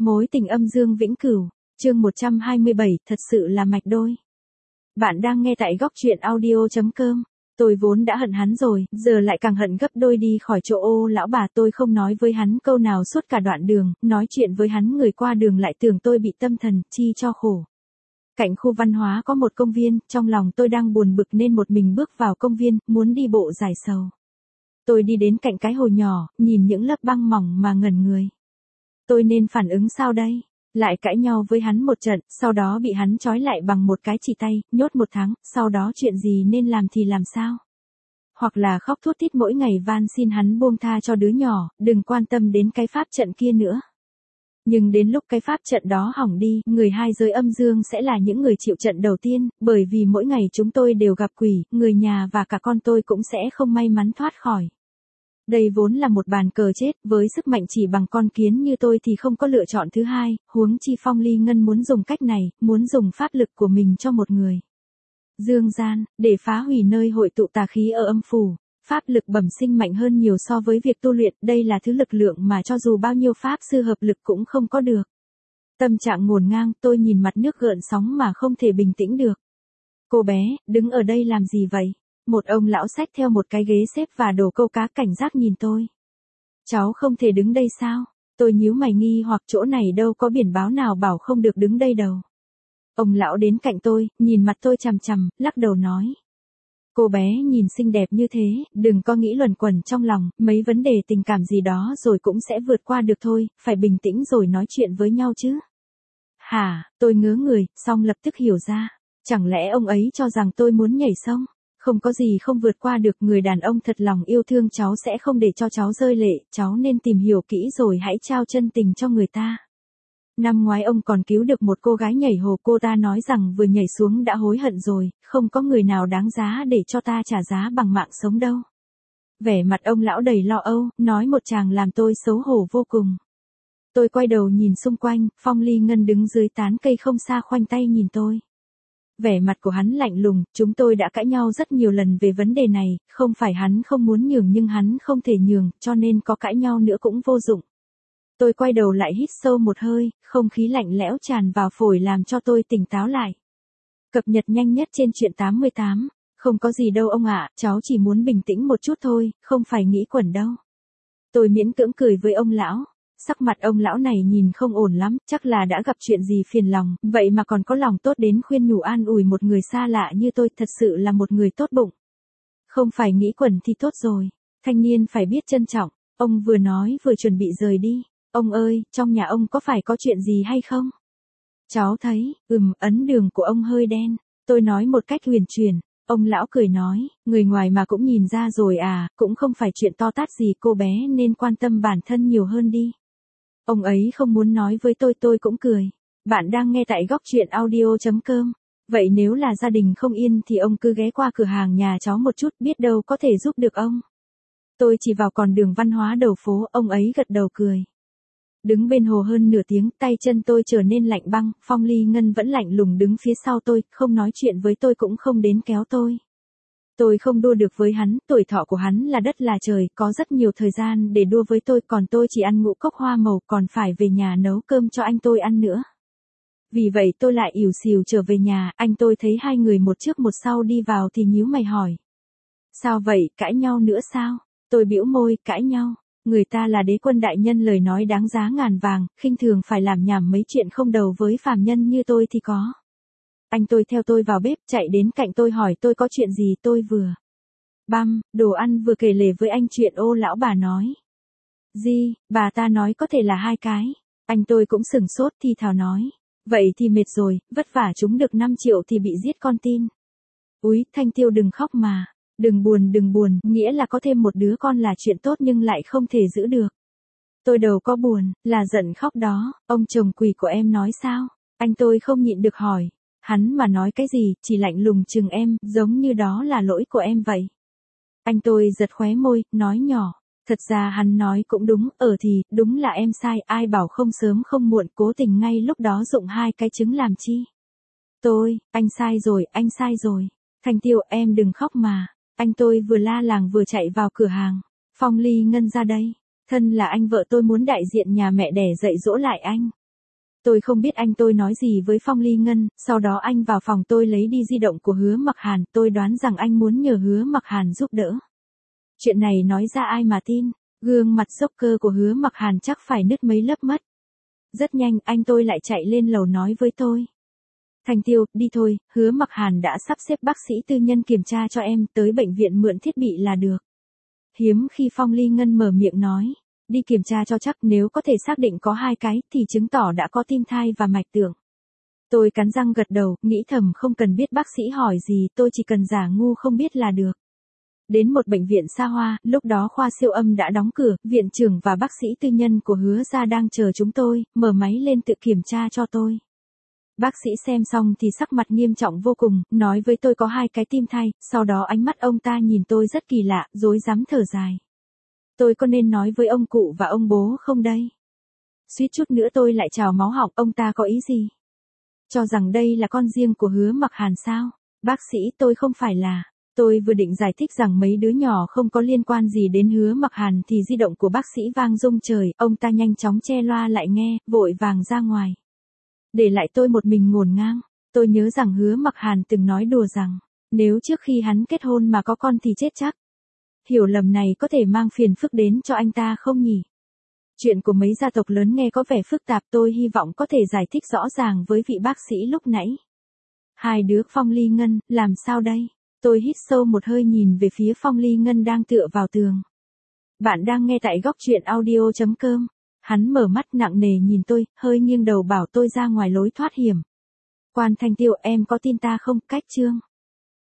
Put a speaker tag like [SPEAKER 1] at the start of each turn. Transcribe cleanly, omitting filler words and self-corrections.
[SPEAKER 1] Mối tình âm dương vĩnh cửu, chương 127, thật sự là mạch đôi. Bạn đang nghe tại góc truyện audio.com. Tôi vốn đã hận hắn rồi, giờ lại càng hận gấp đôi đi khỏi chỗ ô lão bà. Tôi không nói với hắn câu nào suốt cả đoạn đường, nói chuyện với hắn người qua đường lại tưởng tôi bị tâm thần, chi cho khổ. Cạnh khu văn hóa có một công viên, trong lòng tôi đang buồn bực nên một mình bước vào công viên, muốn đi bộ giải sầu. Tôi đi đến cạnh cái hồ nhỏ, nhìn những lớp băng mỏng mà ngẩn người. Tôi nên phản ứng sao đây? Lại cãi nhau với hắn một trận, sau đó bị hắn trói lại bằng một cái chỉ tay, nhốt 1 tháng, sau đó chuyện gì nên làm thì làm sao? Hoặc là khóc thút thít mỗi ngày van xin hắn buông tha cho đứa nhỏ, đừng quan tâm đến cái pháp trận kia nữa. Nhưng đến lúc cái pháp trận đó hỏng đi, người hai giới âm dương sẽ là những người chịu trận đầu tiên, bởi vì mỗi ngày chúng tôi đều gặp quỷ, người nhà và cả con tôi cũng sẽ không may mắn thoát khỏi. Đây vốn là một bàn cờ chết, với sức mạnh chỉ bằng con kiến như tôi thì không có lựa chọn thứ hai, huống chi Phong Ly Ngân muốn dùng cách này, muốn dùng pháp lực của mình cho một người. Dương gian, để phá hủy nơi hội tụ tà khí ở âm phủ, pháp lực bẩm sinh mạnh hơn nhiều so với việc tu luyện, đây là thứ lực lượng mà cho dù bao nhiêu pháp sư hợp lực cũng không có được. Tâm trạng ngổn ngang, tôi nhìn mặt nước gợn sóng mà không thể bình tĩnh được. Cô bé, đứng ở đây làm gì vậy? Một ông lão xách theo một cái ghế xếp và đổ câu cá cảnh giác nhìn tôi. Cháu không thể đứng đây sao? Tôi nhíu mày nghi hoặc chỗ này đâu có biển báo nào bảo không được đứng đây đâu. Ông lão đến cạnh tôi, nhìn mặt tôi chằm chằm, lắc đầu nói. Cô bé nhìn xinh đẹp như thế, đừng có nghĩ luẩn quẩn trong lòng, mấy vấn đề tình cảm gì đó rồi cũng sẽ vượt qua được thôi, phải bình tĩnh rồi nói chuyện với nhau chứ. Hả, tôi ngớ người, xong lập tức hiểu ra. Chẳng lẽ ông ấy cho rằng tôi muốn nhảy sông? Không có gì không vượt qua được, người đàn ông thật lòng yêu thương cháu sẽ không để cho cháu rơi lệ, cháu nên tìm hiểu kỹ rồi hãy trao chân tình cho người ta. Năm ngoái ông còn cứu được một cô gái nhảy hồ, cô ta nói rằng vừa nhảy xuống đã hối hận rồi, không có người nào đáng giá để cho ta trả giá bằng mạng sống đâu. Vẻ mặt ông lão đầy lo âu, nói một tràng làm tôi xấu hổ vô cùng. Tôi quay đầu nhìn xung quanh, Phong Ly Ngân đứng dưới tán cây không xa khoanh tay nhìn tôi. Vẻ mặt của hắn lạnh lùng, chúng tôi đã cãi nhau rất nhiều lần về vấn đề này, không phải hắn không muốn nhường nhưng hắn không thể nhường, cho nên có cãi nhau nữa cũng vô dụng. Tôi quay đầu lại hít sâu một hơi, không khí lạnh lẽo tràn vào phổi làm cho tôi tỉnh táo lại. Cập nhật nhanh nhất trên truyện 88, không có gì đâu ông ạ, cháu chỉ muốn bình tĩnh một chút thôi, không phải nghĩ quẩn đâu. Tôi miễn cưỡng cười với ông lão. Sắc mặt ông lão này nhìn không ổn lắm, chắc là đã gặp chuyện gì phiền lòng, vậy mà còn có lòng tốt đến khuyên nhủ an ủi một người xa lạ như tôi, thật sự là một người tốt bụng. Không phải nghĩ quẩn thì tốt rồi, thanh niên phải biết trân trọng, ông vừa nói vừa chuẩn bị rời đi. Ông ơi, trong nhà ông có phải có chuyện gì hay không? Cháu thấy, ấn đường của ông hơi đen, tôi nói một cách huyền chuyển. Ông lão cười nói, người ngoài mà cũng nhìn ra rồi à, cũng không phải chuyện to tát gì, cô bé nên quan tâm bản thân nhiều hơn đi. Ông ấy không muốn nói với tôi cũng cười. Bạn đang nghe tại góc truyện audio.com. Vậy nếu là gia đình không yên thì ông cứ ghé qua cửa hàng nhà cháu một chút, biết đâu có thể giúp được ông. Tôi chỉ vào con đường văn hóa đầu phố, ông ấy gật đầu cười. Đứng bên hồ hơn nửa tiếng, tay chân tôi trở nên lạnh băng, Phong Ly Ngân vẫn lạnh lùng đứng phía sau tôi, không nói chuyện với tôi cũng không đến kéo tôi. Tôi không đua được với hắn, tuổi thọ của hắn là đất là trời, có rất nhiều thời gian để đua với tôi, còn tôi chỉ ăn ngũ cốc hoa màu, còn phải về nhà nấu cơm cho anh tôi ăn nữa. Vì vậy tôi lại ỉu xìu trở về nhà, anh tôi thấy hai người một trước một sau đi vào thì nhíu mày hỏi. Sao vậy, cãi nhau nữa sao? Tôi bĩu môi, cãi nhau. Người ta là đế quân đại nhân, lời nói đáng giá ngàn vàng, khinh thường phải làm nhảm mấy chuyện không đầu với phàm nhân như tôi thì có. Anh tôi theo tôi vào bếp, chạy đến cạnh tôi hỏi tôi có chuyện gì, tôi vừa đồ ăn vừa kể lể với anh chuyện ô lão bà nói. Gì, bà ta nói có thể là 2 cái. Anh tôi cũng sửng sốt thì thào nói. Vậy thì mệt rồi, vất vả chúng được 5 triệu thì bị giết con tin. Úi, Thanh Tiêu đừng khóc mà. Đừng buồn, nghĩa là có thêm một đứa con là chuyện tốt nhưng lại không thể giữ được. Tôi đâu có buồn, là giận khóc đó, ông chồng quỷ của em nói sao? Anh tôi không nhịn được hỏi. Hắn mà nói cái gì, chỉ lạnh lùng chừng em, giống như đó là lỗi của em vậy. Anh tôi giật khóe môi, nói nhỏ. Thật ra hắn nói cũng đúng, thì, đúng là em sai, ai bảo không sớm không muộn, cố tình ngay lúc đó dụng 2 cái trứng làm chi. Anh sai rồi. Thanh Tiêu, em đừng khóc mà. Anh tôi vừa la làng vừa chạy vào cửa hàng. Phong Ly Ngân ra đây. Thân là anh vợ tôi muốn đại diện nhà mẹ đẻ dạy dỗ lại anh. Tôi không biết anh tôi nói gì với Phong Ly Ngân, sau đó anh vào phòng tôi lấy đi di động của Hứa Mặc Hàn, tôi đoán rằng anh muốn nhờ Hứa Mặc Hàn giúp đỡ. Chuyện này nói ra ai mà tin, gương mặt sốc cơ của Hứa Mặc Hàn chắc phải nứt mấy lớp mất. Rất nhanh anh tôi lại chạy lên lầu nói với tôi. Thành Tiêu, đi thôi, Hứa Mặc Hàn đã sắp xếp bác sĩ tư nhân kiểm tra cho em, tới bệnh viện mượn thiết bị là được. Hiếm khi Phong Ly Ngân mở miệng nói, đi kiểm tra cho chắc, nếu có thể xác định có 2 cái thì chứng tỏ đã có tim thai và mạch tượng. Tôi cắn răng gật đầu, nghĩ thầm không cần biết bác sĩ hỏi gì, tôi chỉ cần giả ngu không biết là được. Đến một bệnh viện xa hoa, lúc đó khoa siêu âm đã đóng cửa, viện trưởng và bác sĩ tư nhân của Hứa gia đang chờ chúng tôi, mở máy lên tự kiểm tra cho tôi. Bác sĩ xem xong thì sắc mặt nghiêm trọng vô cùng, nói với tôi có 2 cái tim thai, sau đó ánh mắt ông ta nhìn tôi rất kỳ lạ, rối rắm thở dài. Tôi có nên nói với ông cụ và ông bố không đây? Suýt chút nữa tôi lại trào máu họng, ông ta có ý gì? Cho rằng đây là con riêng của Hứa Mặc Hàn sao? Bác sĩ, tôi không phải là... Tôi vừa định giải thích rằng mấy đứa nhỏ không có liên quan gì đến Hứa Mặc Hàn thì di động của bác sĩ vang rung trời, ông ta nhanh chóng che loa lại nghe, vội vàng ra ngoài. Để lại tôi một mình ngổn ngang. Tôi nhớ rằng Hứa Mặc Hàn từng nói đùa rằng, nếu trước khi hắn kết hôn mà có con thì chết chắc. Hiểu lầm này có thể mang phiền phức đến cho anh ta không nhỉ? Chuyện của mấy gia tộc lớn nghe có vẻ phức tạp, tôi hy vọng có thể giải thích rõ ràng với vị bác sĩ lúc nãy. 2 đứa Phong Ly Ngân, làm sao đây? Tôi hít sâu một hơi nhìn về phía Phong Ly Ngân đang tựa vào tường. Bạn đang nghe tại góc truyện audio.com. Hắn mở mắt nặng nề nhìn tôi, hơi nghiêng đầu bảo tôi ra ngoài lối thoát hiểm. Quan Thành Tiêu, em có tin ta không? Cách chương.